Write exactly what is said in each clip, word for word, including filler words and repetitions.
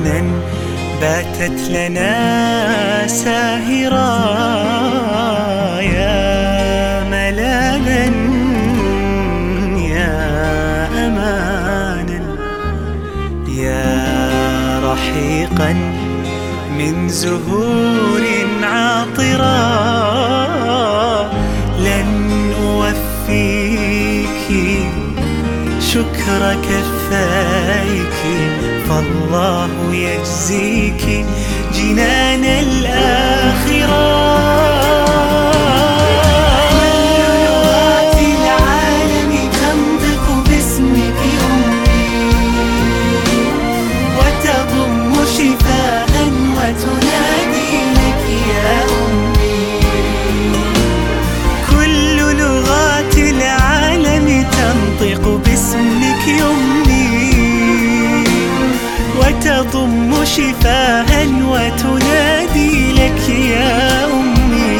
حزنا باتت لنا ساهرا، يا ملاذا يا أمانا، يا رحيقا من زهور عاطرة، لن أوفيك شكر كفايك، فالله يجزيك جنان الآخرة. وتضم شفاها وتنادي لك يا أمي.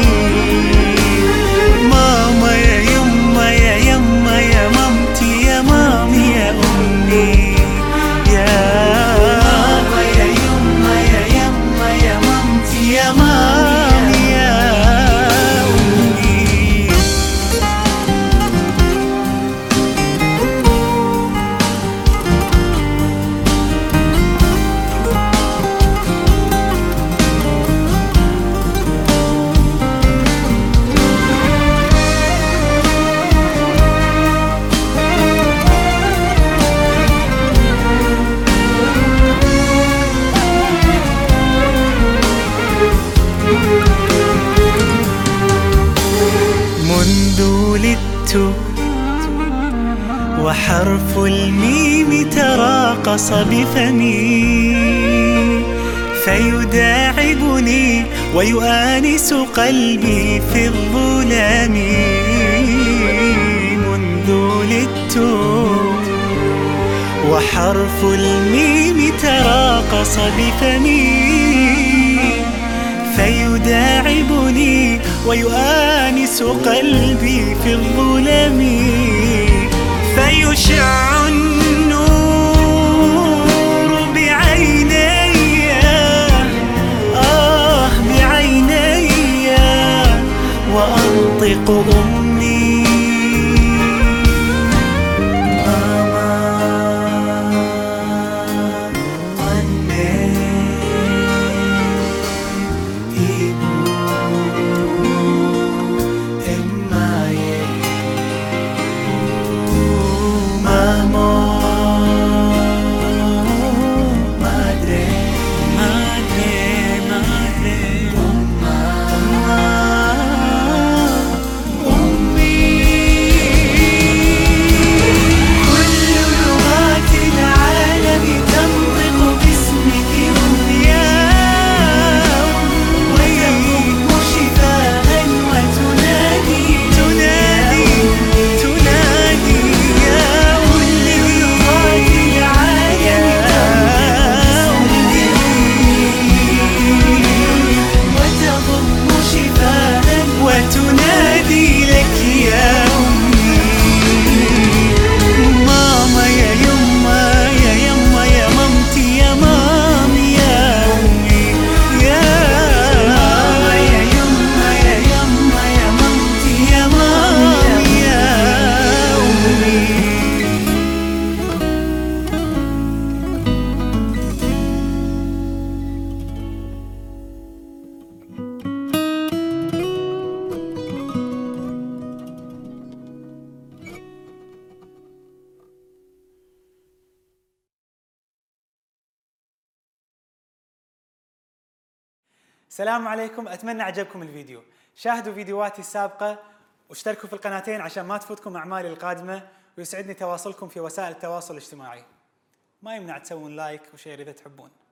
ماما يا يما يا يما يا مامتي يا مامي يا أمي، يا ماما يا يما يا يما يا مامتي يا مامي يا أمي. منذ ولدت وحرف الميم تراقص بفمي، فيداعبني ويؤانس قلبي في الظلام. منذ ولدت وحرف الميم تراقص بفمي، فيداعبني ويؤانس قلبي في الظلم، فيشع النور بعيني، آه بعيني، وأنطق أمي. السلام عليكم، أتمنى عجبكم الفيديو. شاهدوا فيديوهاتي السابقة واشتركوا في القناتين عشان ما تفوتكم أعمالي القادمة، ويسعدني تواصلكم في وسائل التواصل الاجتماعي. ما يمنع تسوون لايك وشير إذا تحبون.